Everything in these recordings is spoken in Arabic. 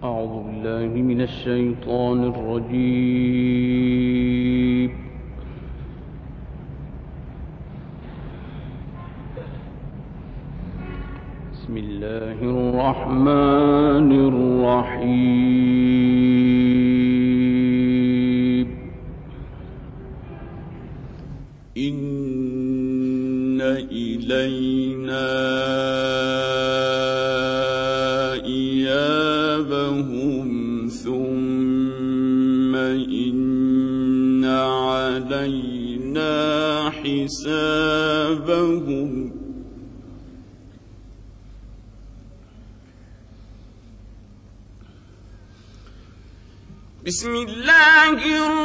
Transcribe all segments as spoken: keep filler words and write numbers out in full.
أعوذ بالله من الشيطان الرجيم. بسم الله الرحمن الرحيم. إن إلينا إيابهم ثم إن علينا حسابهم. بسم الله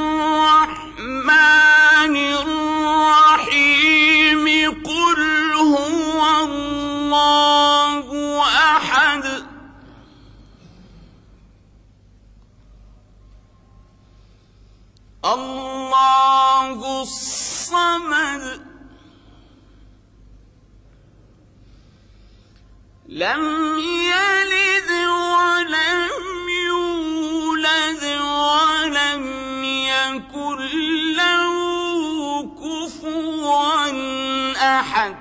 الرحمن الرحيم. قل هو الله أحد الله الصمد لم يلد ولم يولد ولم يكن له كفوا أحد.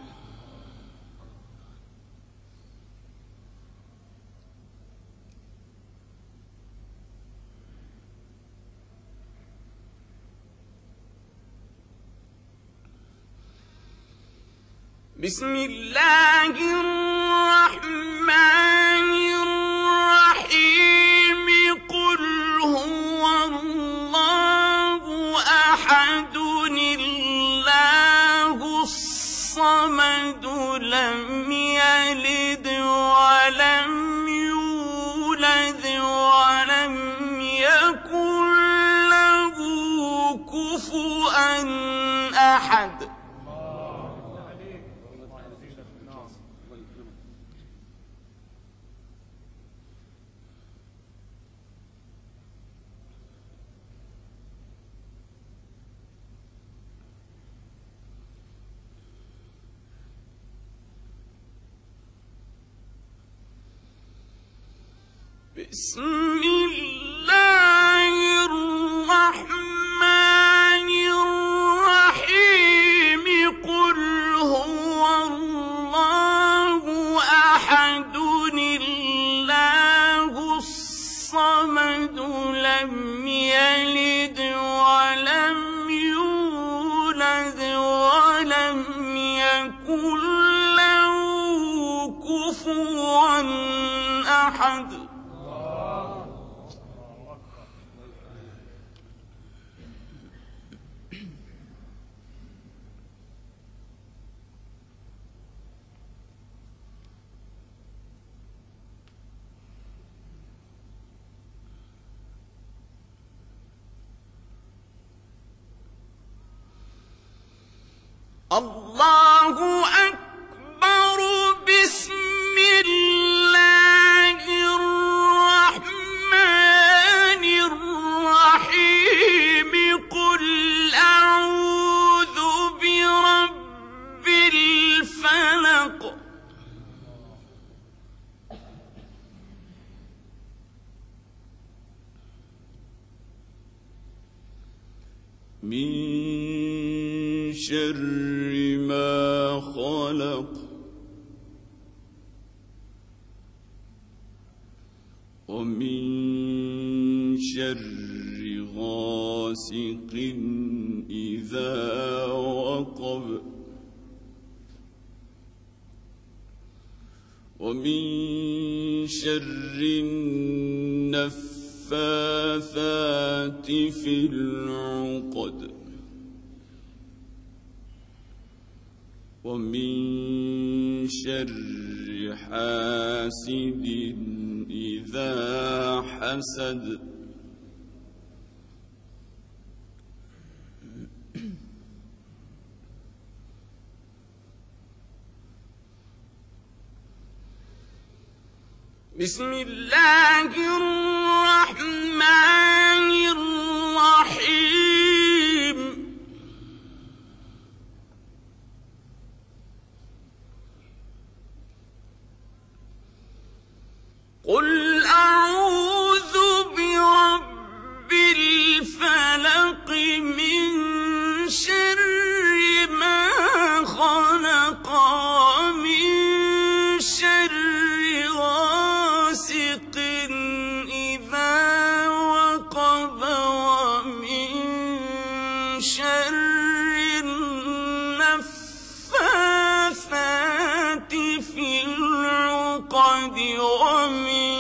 بسم الله الرحمن الرحيم. قل هو الله أحد الله الصمد لم يلد ولم يولد ولم يكن له كفوا أحد. بسم الله الرحمن الرحيم. قل هو الله أحد الله الصمد لم يلد ولم يولد ولم يكن له كفوا أحد. الله أكبر. بسم الله الرحمن الرحيم. قل أعوذ برب الفلق من شر ما خلق ومن شر غاسق إذا وقب ومن شر النفاثات في العقد ومن شر حاسد إذا حسد. بسم الله الرحمن الرحيم. قل أعوذ ومن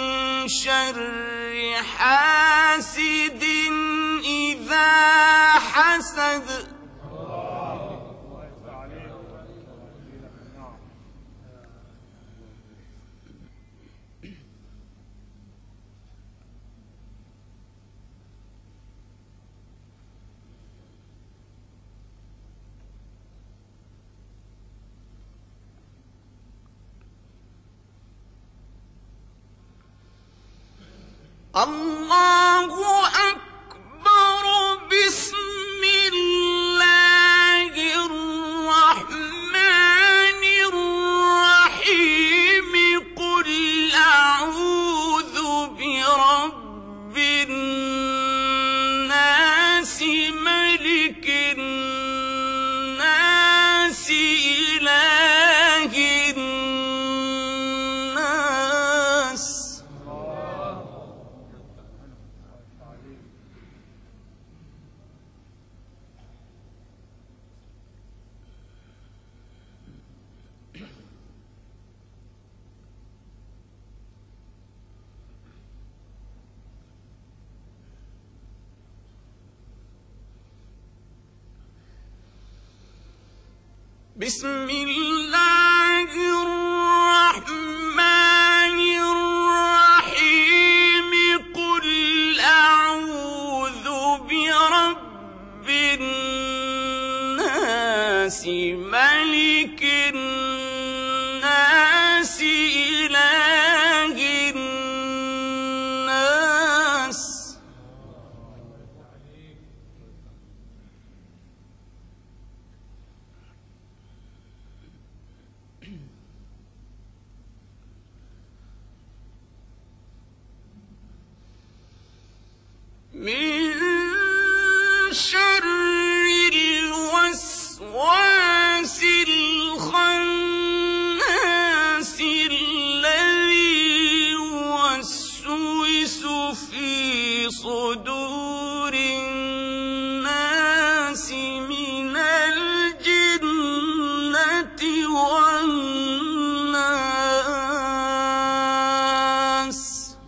شر حاسد إذا حسد. الله أكبر. بسم الله الرحمن الرحيم. قل أعوذ برب الناس ملك الناس إله الناس. بسم الله الرحمن الرحيم. قل أعوذ برب الناس ملك الناس إله الناس. من شر الوسواس الخناس الذي يوسوس في صدور الناس من الجنة والناس.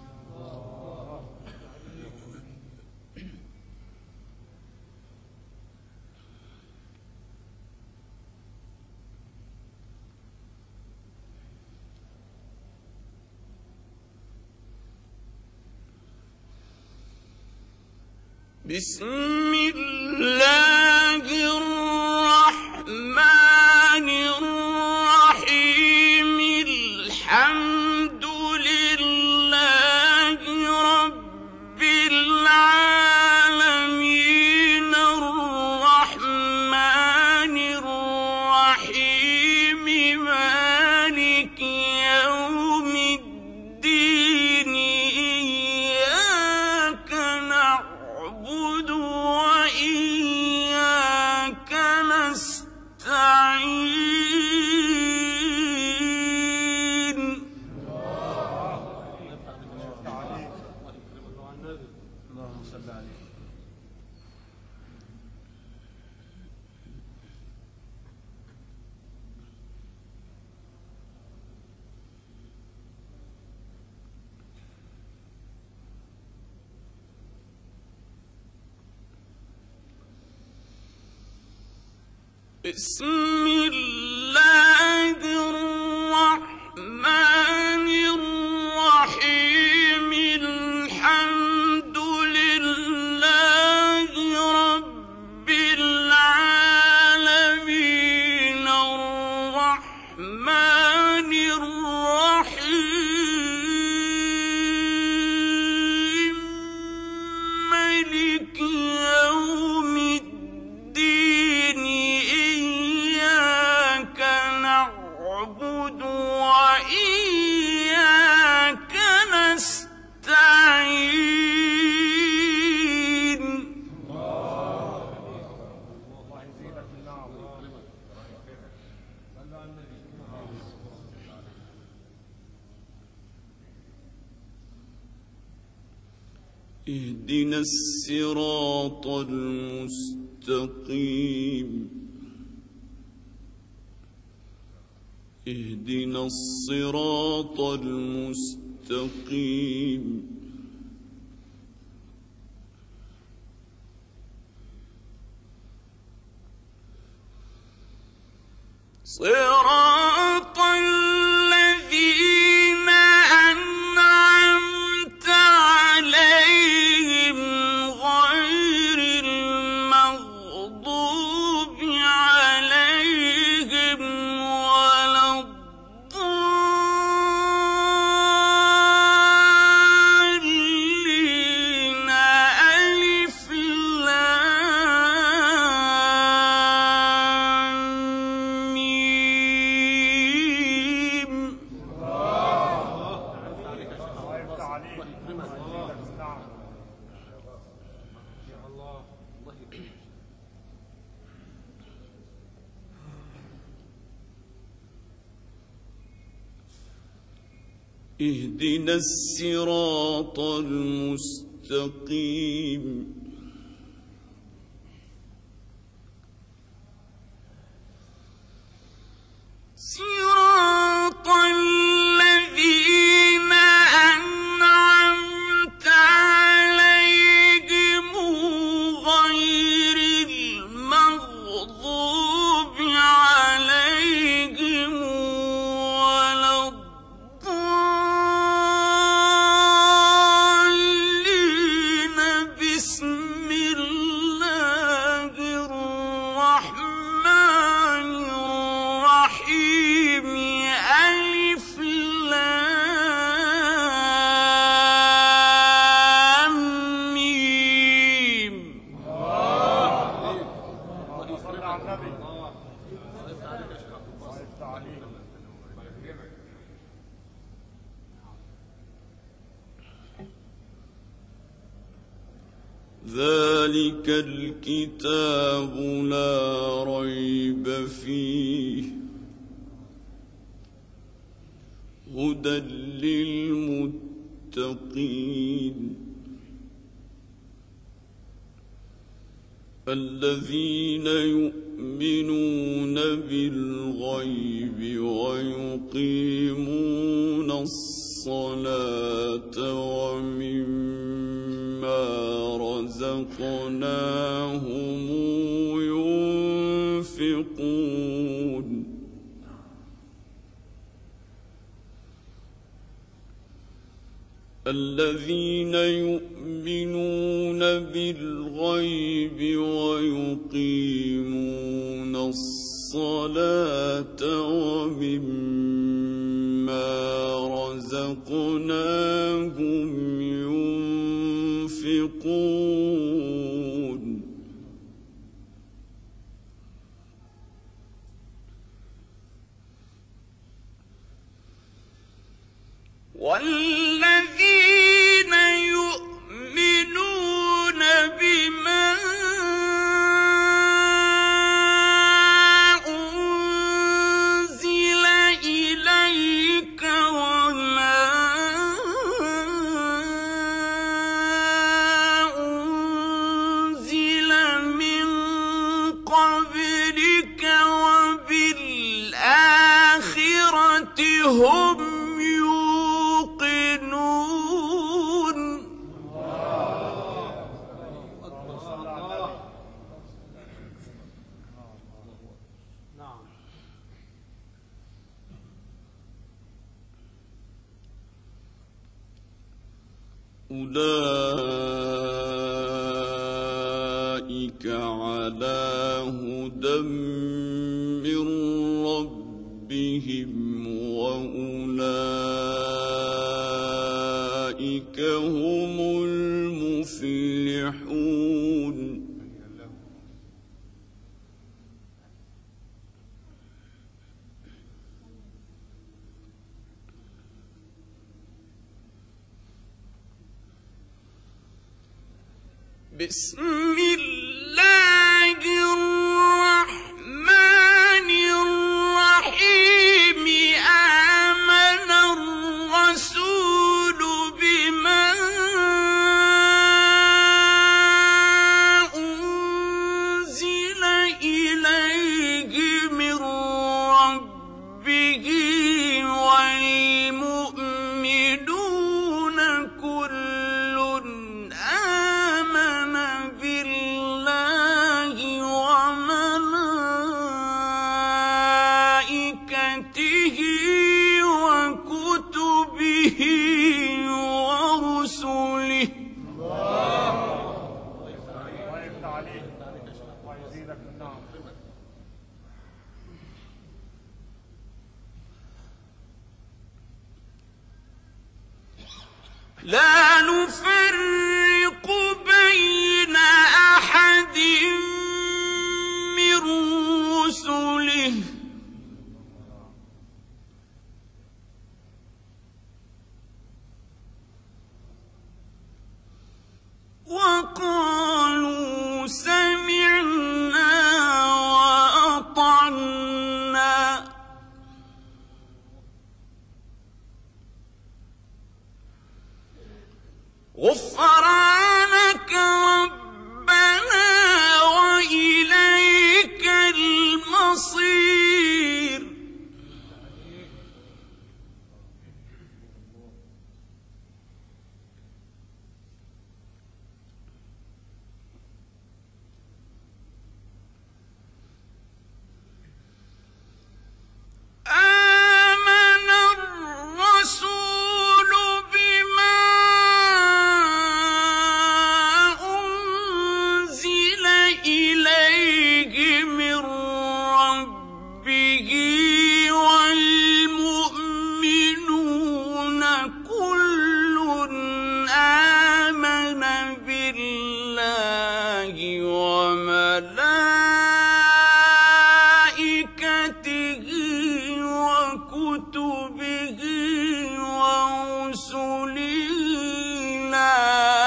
بسم الله الرحمن الرحيم. الحمد لله رب العالمين الرحمن الرحيم مالك يوم الدين. إياك نعبد وإياك نستعين. اللهم صل عليه. بسم الله الرحمن الرحيم. الحمد لله رب العالمين الرحمن الرحيم مالك يوم الدين. إياك نعبد وإياك نستعين. اهدنا الصراط المستقيم. اهدنا الصراط المستقيم صراط الذين أنعمت عليهم غير المغضوب عليهم ولا الضالين ألف لام ميم. اهدنا الصراط المستقيم صراط الذين أنعمت عليهم غير المغضوب عليهم ولا الضالين. بسم الله الرحمن الرحيم ألف لام ميم. ذلك الكتاب لا ريب فيه هدى للمتقين الذين يؤمنون بالغيب ويقيمون الصلاة ومما رزقناهم ينفقون الذين يؤمنون بالغيب ويقيمون الصلاة ومما رزقناهم ينفقون والذين يؤمنون بما أنزل إليك وما أنزل من قبلك وبالآخرة هم أولئك على هدى من ربهم وأولئك هم المفلحون بسم الله الرحمن الرحيم آمن الرسول بما أنزل إليه من ربه كتبه ورسله. لا نفرق بين أحد من رسله وقالوا سمعنا وأطعنا غفرانك ربنا وإليك المصير. آمن الرسول بما أنزل إليه من ربه والمؤمنون كل آمن بالله وملائكته وكتبه ورسله لا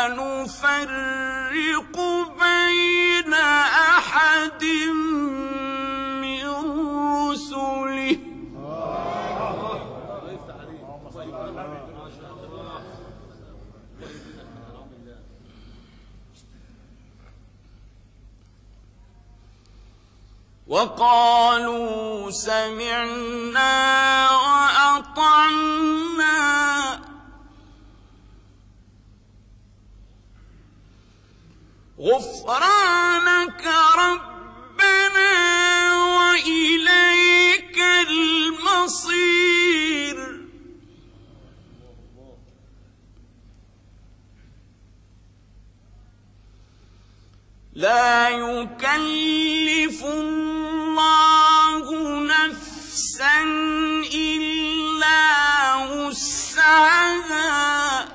نفرق بين أحد من رسله. وقالوا سمعنا وأطعنا غفرانك ربنا وإليك المصير. لا يكلف الله نفسا إلا وسعها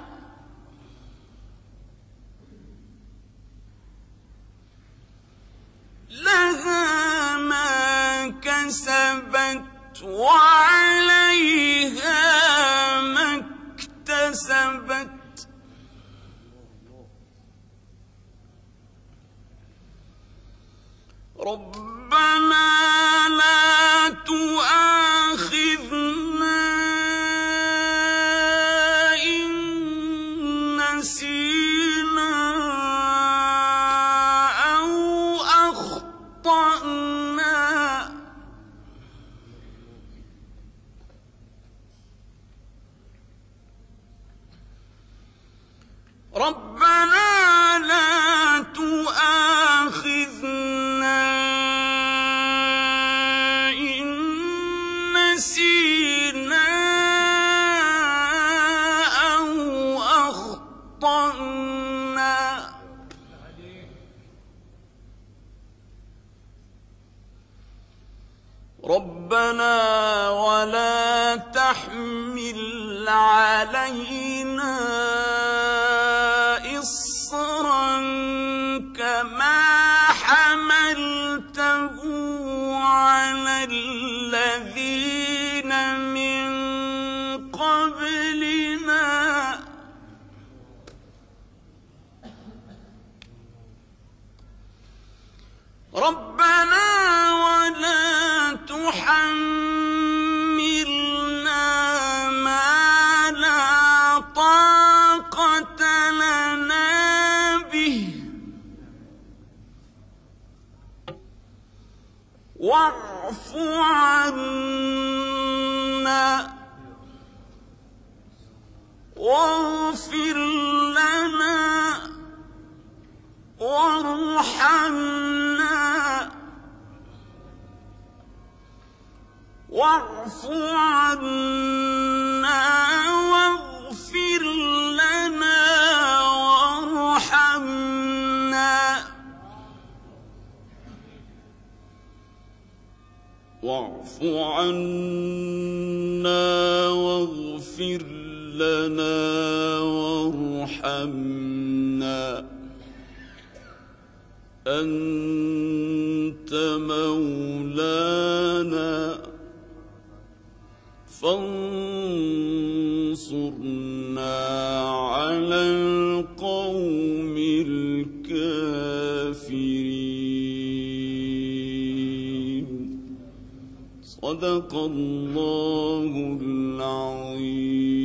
لها ما كسبت وعليها ما اكتسبت. ربنا لا تؤاخذنا إن نسينا أو أخطأنا. ربنا لا تؤاخذنا إن نسينا أو أخطأنا. ربنا ولا تحمل علينا إصرا كما حملته على الذين من قبلنا. ربنا ولا تحملنا ما لا طاقة لنا به واعف عنا واغفر لنا وارحمنا واعف عنا واغفر عنا واغفر لنا وارحمنا أنت مولانا فانصرنا على القوم الكافرين. صدق الله العظيم.